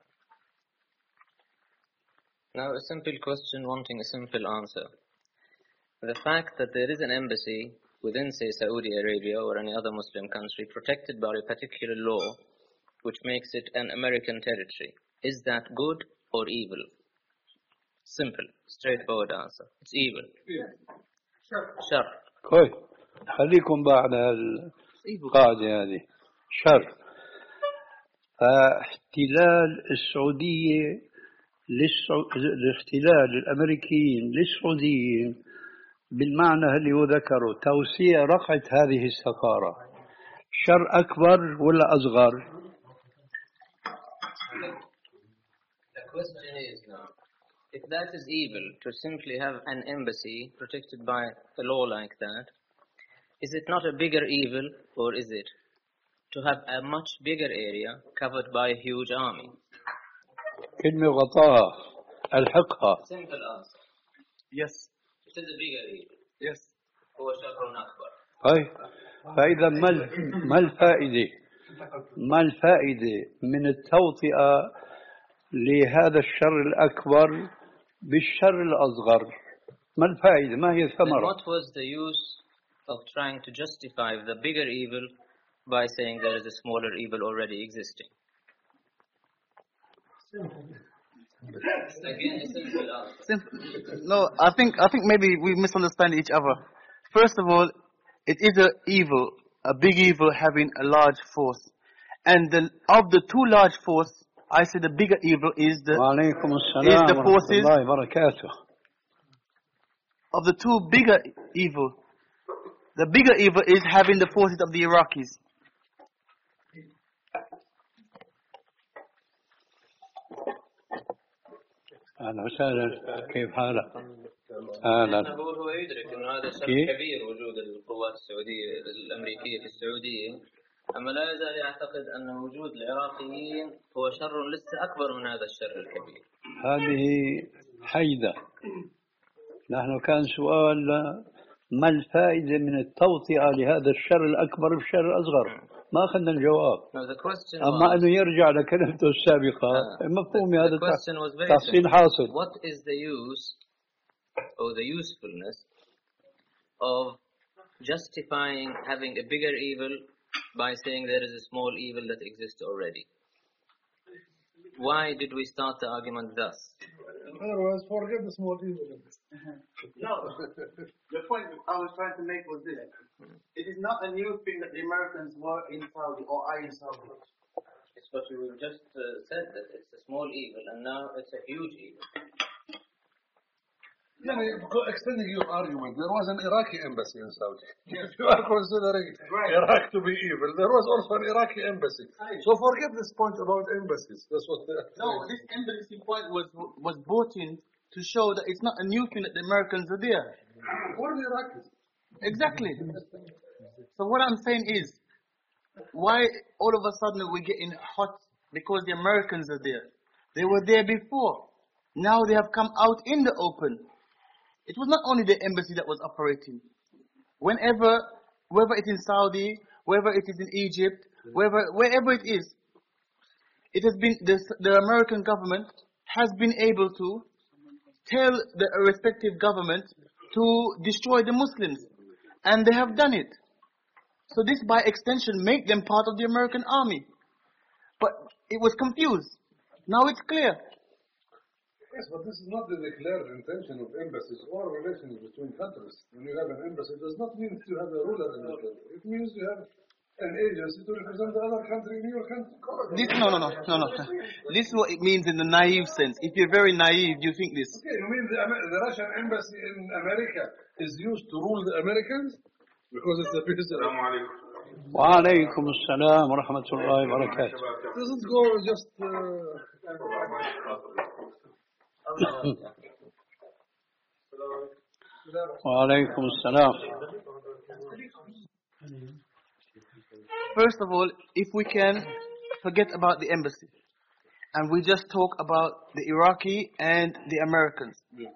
Now a simple question wanting a simple answer. The fact that there is an embassy within, say, Saudi Arabia or any other Muslim country protected by a particular law which makes it an American territory, is that good or evil? Simple, straightforward answer. It's evil. شر. كويس، خليكم بعد القاعدة هذه شر. فاحتلال السعودية للسعو... الاحتلال الأمريكيين للسعوديين بالمعنى اللي هو ذكره توسيع رقعة هذه السفارة، شر أكبر ولا أصغر؟ The question is now, if that is evil, to simply have an embassy protected by a law like that, is it not a bigger evil, or is it to have a much bigger area covered by a huge army? كلمة غطاها الحقها. Simple answer. Yes. It is a bigger evil. Yes. هو شر أكبر. طيب فإذا ما ما الفائدة؟ ما الفائدة من التوطئة لهذا الشر الأكبر بالشر الأصغر؟ ما الفائدة؟ ما هي الثمرة؟ Then what was the use of trying to justify the bigger evil by saying there is a smaller evil already existing? Again, a simple answer. Simple. No, I think I think maybe we misunderstand each other. First of all, it is a evil, a big evil having a large force, and the, of the two large force, I say the bigger evil is the is the forces of the two bigger evil. The bigger evil is having the forces of the Iraqis. أهلا وسهلا، كيف حالك؟ أهلا. نقول هو يدرك أن هذا شر كبير وجود القوات السعودية الأمريكية في السعودية، أما لا يزال يعتقد أن وجود العراقيين هو شر لسه أكبر من هذا الشر الكبير. هذه حيدة. نحن كان سؤال ما الفائدة من التوطئة لهذا الشر الأكبر بالشر الأصغر؟ ما أخذنا الجواب. أما أنه يرجع لكلمته السابقة مفهوم هذا تحصيل حاصل. What is the use or the usefulness of justifying having a bigger evil by saying there is a small evil that exists already? Why did we start the argument thus? Otherwise, forget the small evil. No, the point I was trying to make was this. It is not a new thing that the Americans were in Saudi or are in Saudi. It's what you just uh, said, that it's a small evil and now it's a huge evil. Yeah, extending your argument, there was an Iraqi embassy in Saudi. If you are considering right. Iraq to be evil, there was also an Iraqi embassy. Right. So forget this point about embassies. That's what. No, this embassy point was was brought in to show that it's not a new thing that the Americans are there. What are the Iraqis? Exactly. So what I'm saying is, why all of a sudden we're getting hot because the Americans are there? They were there before. Now they have come out in the open. It was not only the embassy that was operating. Whenever, whether it's in Saudi, whether it is in Egypt, wherever, wherever it is, it has been, the, the American government has been able to tell the respective government to destroy the Muslims. And they have done it. So this, by extension, make them part of the American army. But it was confused. Now it's clear. Yes, but this is not the declared intention of embassies or relations between countries. When you have an embassy, it does not mean that you have a ruler in the country. It means you have an agency to represent the other country in your country. This, no, no, no, no, no. This is what it means in the naive sense. If you're very naive, you think this. Okay, you mean the, the Russian embassy in America is used to rule the Americans? Because it's a business. وعليكم السلام ورحمة الله وبركاته. Doesn't go just. Uh, وعليكم السلام. First of all, if we can forget about the embassy and we just talk about the Iraqi and the Americans. Yeah.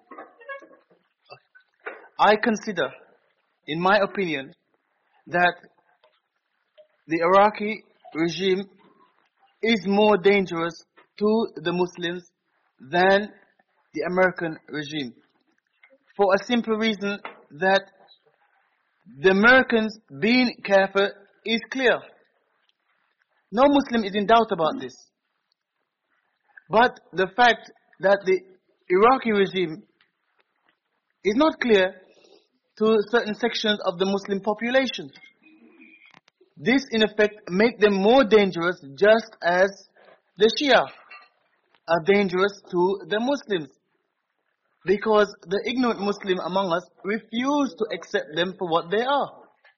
I consider, in my opinion, that the Iraqi regime is more dangerous to the Muslims than the American regime. For a simple reason that the Americans being kafir is clear. No Muslim is in doubt about this. But the fact that the Iraqi regime is not clear to certain sections of the Muslim population. This in effect make them more dangerous, just as the Shia are dangerous to the Muslims. Because the ignorant Muslim among us refuse to accept them for what they are.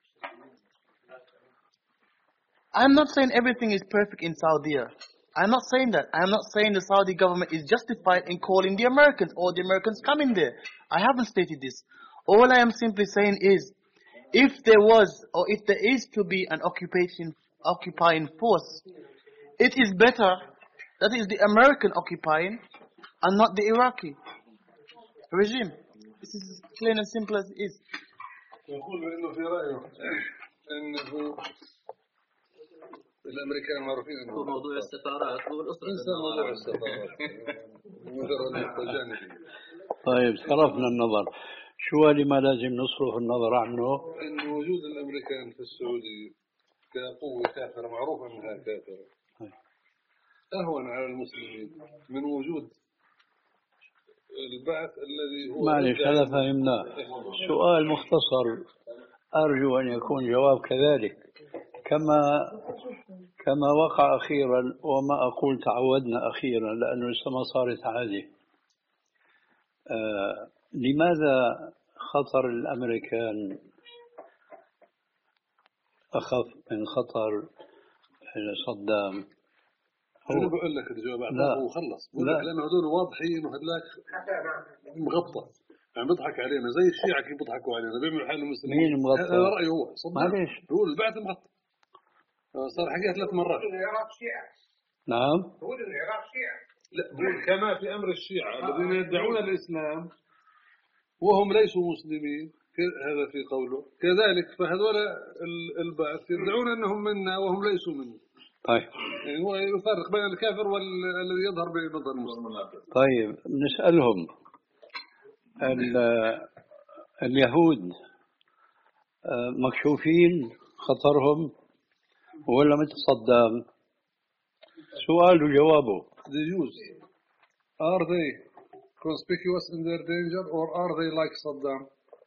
I'm not saying everything is perfect in Saudi. I'm not saying that. I'm not saying the Saudi government is justified in calling the Americans or the Americans coming there. I haven't stated this. All I am simply saying is, if there was or if there is to be an occupation, occupying force, it is better that it is the American occupying and not the Iraqi regime. This is as plain and simple as it is. يقول بأنه في رأيه أنه الأمريكان معروفين أنه هو موضوع السفارات هو الأسرة. إنسان موضوع السفارات مجرد نقطة جانبية. طيب صرفنا النظر، شو لما لازم نصرف النظر عنه؟ أن وجود الأمريكان في السعودية كقوة كافرة معروفة أنها كافرة أهون على المسلمين من وجود البعث الذي هو معلش هذا فهمناه. سؤال مختصر أرجو أن يكون جواب كذلك كما كما وقع أخيرا، وما أقول تعودنا أخيرا لأنه لسه ما صارت عادة. آه لماذا خطر الأمريكان أخف من خطر صدام؟ أنا بقول لك الجواب أعطاه وخلص. بقول لك لأنه هذول واضحين وهدلاك مغطى، يعني بيضحك علينا زي الشيعة كيف بيضحكوا علينا، بيعملوا حالهم مسلمين. مين مغطى؟ هذا رأيه هو. معلش هو البعث مغطى. صار حكيها ثلاث مرات. العراق شيعة. نعم. هو العراق شيعة. لا بقول كما في أمر الشيعة الذين يدعون الإسلام وهم ليسوا مسلمين، هذا في قوله. كذلك فهذول البعث يدعون أنهم منا وهم ليسوا منا. طيب. يعني هو يفرق بين الكافر والذي يظهر بمظهر المسلم. طيب نسألهم اليهود مكشوفين خطرهم ولا مثل صدام؟ سؤال وجوابه. The Jews, are they conspicuous in their danger or are they like Saddam?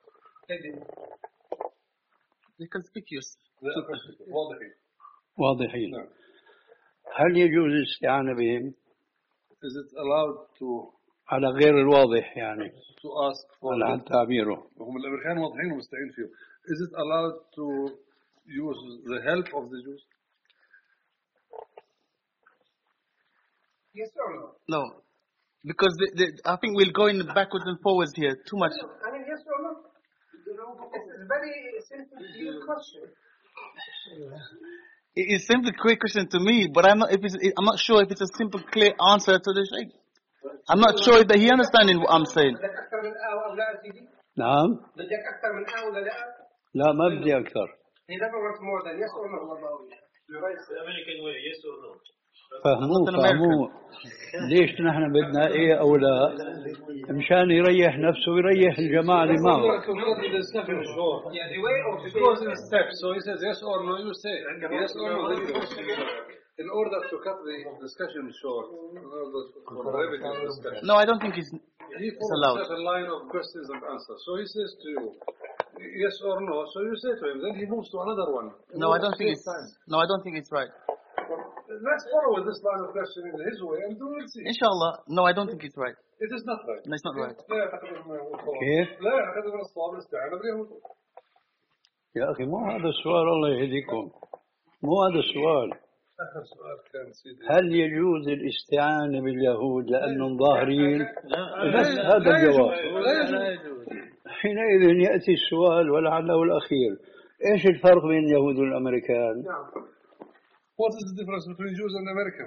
They're conspicuous. واضحين. واضحين. هل يجوز الاستعانة بهم؟ Is it allowed to على غير الواضح يعني to ask for على تعبيره. هم الأمريكان واضحين ومستعين فيهم. Is it allowed to use the help of the Jews? Yes or no? No, because the, the, I think we'll go in backwards and forwards here too much. I mean, yes or no? You know, it's a very simple question. It is simply a quick question to me, but I'm not. If it's, I'm not sure if it's a simple, clear answer to the Sheikh. I'm not sure that he understanding what I'm saying. نعم. بدك أكثر من آه ولا لا؟ لا ما بدي أكثر. He never wants more than yes or no. American way, yes or no. فهموه فهموه ليش نحن بدنا ايه او لا مشان يريح نفسه ويريح الجماعه اللي معه. Yeah, the way of It goes in steps. So he says yes or no. You say yes or no. In order to cut the discussion short, discussion. No, I don't think it's, he it's allowed. follows a line of questions and answers. So he says to you, yes or no. So you say to him. Then he moves to another one. No, I don't think it's. No, I don't think it's right. Let's follow this line of questioning his way and do it. See. Inshallah, no, I don't think it's right. It is not right. No, it's not right. لا يعتقد انه هو الصواب. كيف؟ لا يعتقد انه الصواب الاستعانة باليهود. يا اخي مو هذا السؤال الله يهديكم، مو هذا السؤال. آخر سؤال كان سيدي. هل يجوز الاستعانة باليهود لأنهم ظاهرين؟ بس لا هذا الجواب. لا يجوز. حينئذ يأتي السؤال ولعله الأخير، إيش الفرق بين اليهود والأمريكان؟ What is the difference between Jews and Americans?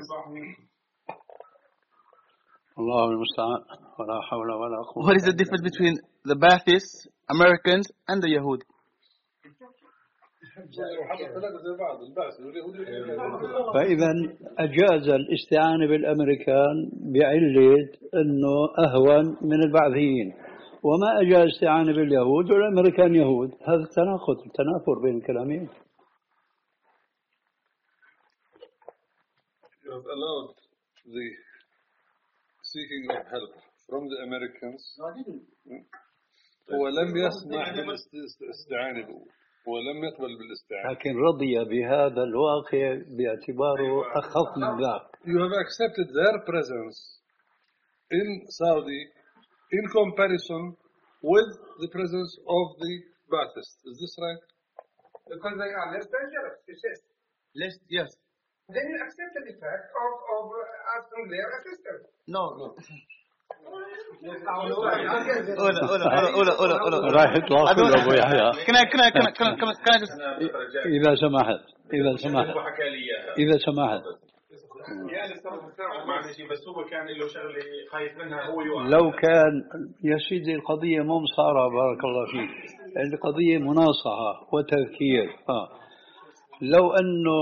الله المستعان ولا حول ولا قوة. What is the difference between the Baathists, Americans, and the Yahud? فإذا أجاز الاستعانة بالأمريكان بعلة أنه أهون من البعثيين، وما أجاز الاستعانة باليهود والأمريكان يهود. هذا تناقض تنافر بين الكلامين. You have allowed the seeking of help from the Americans. هو لم يسمح بالاستعانة به، هو لم يقبل بالاستعانة. لكن رضي بهذا الواقع باعتباره أخف من ذاك. You have accepted their presence in Saudi in comparison with the presence of the Baathists. Is this right? Because they are less dangerous, you said. Less, yes. Then you accepted the fact of, of asking their assistance. No. no. Ola, ola, ola, ola, ola. راح يطلع كله أبو يحيى. Can I, can I, can I, can I, can I, can I just... إذا سمحت، إذا سمحت، إذا سمحت. لو كان يا سيدي القضية مو مصارعة، بارك الله فيك، القضية مناصحة وتذكير. آه. لو أنه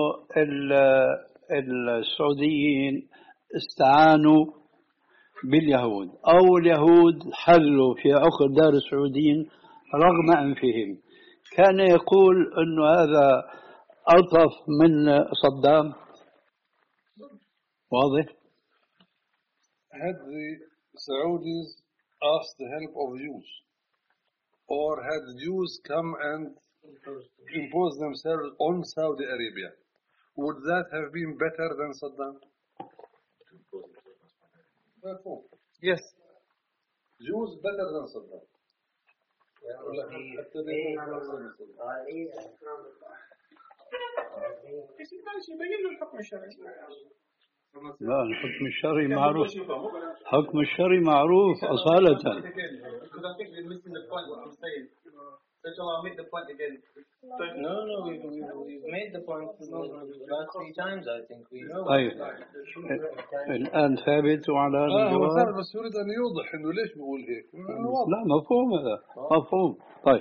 السعوديين استعانوا باليهود أو اليهود حلوا في عقر دار السعوديين رغم أنفهم، كان يقول أنه هذا ألطف من صدام. واضح؟ Had the Saudis asked the help of Jews, or had Jews come and impose themselves on Saudi Arabia, would that have been better than Saddam? Yes. Jews better than Saddam. لا، الحكم الشرعي معروف، حكم الشرعي معروف أصالة. No, no, we, we, we've made the point about three times, I think. We know. طيب الآن ثابت على آه هو الجواب. ثابت، بس يريد أن يوضح إنه ليش بيقول هيك. لا مفهوم، هذا مفهوم. طيب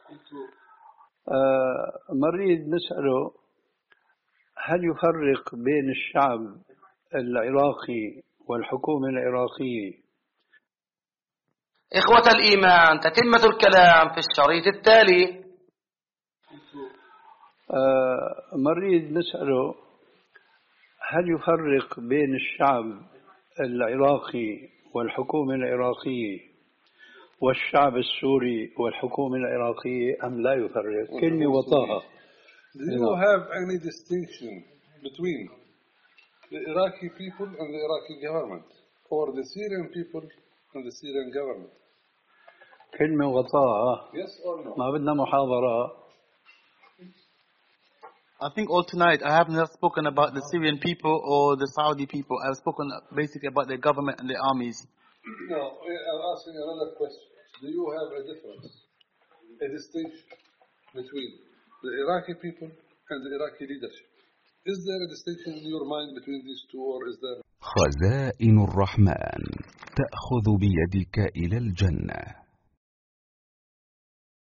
آه مريد نسأله هل يفرق بين الشعب العراقي والحكومة العراقية؟ إخوة الإيمان، تتمة الكلام في الشريط التالي. آه مريد نسأله هل يفرق بين الشعب العراقي والحكومة العراقية والشعب السوري والحكومة العراقية أم لا يفرق؟ كلمة وطاها. Do you have any distinction between the Iraqi people and the Iraqi government, or the Syrian people and the Syrian government? كلمة وطاها. Yes or no? ما بدنا محاضرة. I think all tonight I have not spoken about the Syrian people or the Saudi people. I've spoken basically about the government and the armies. No, I'm asking another question. Do you have a difference, a distinction between the Iraqi people and the Iraqi leadership? Is there a distinction in your mind between these two, or is there? خزائن الرحمن تأخذ بيدك إلى الجنة.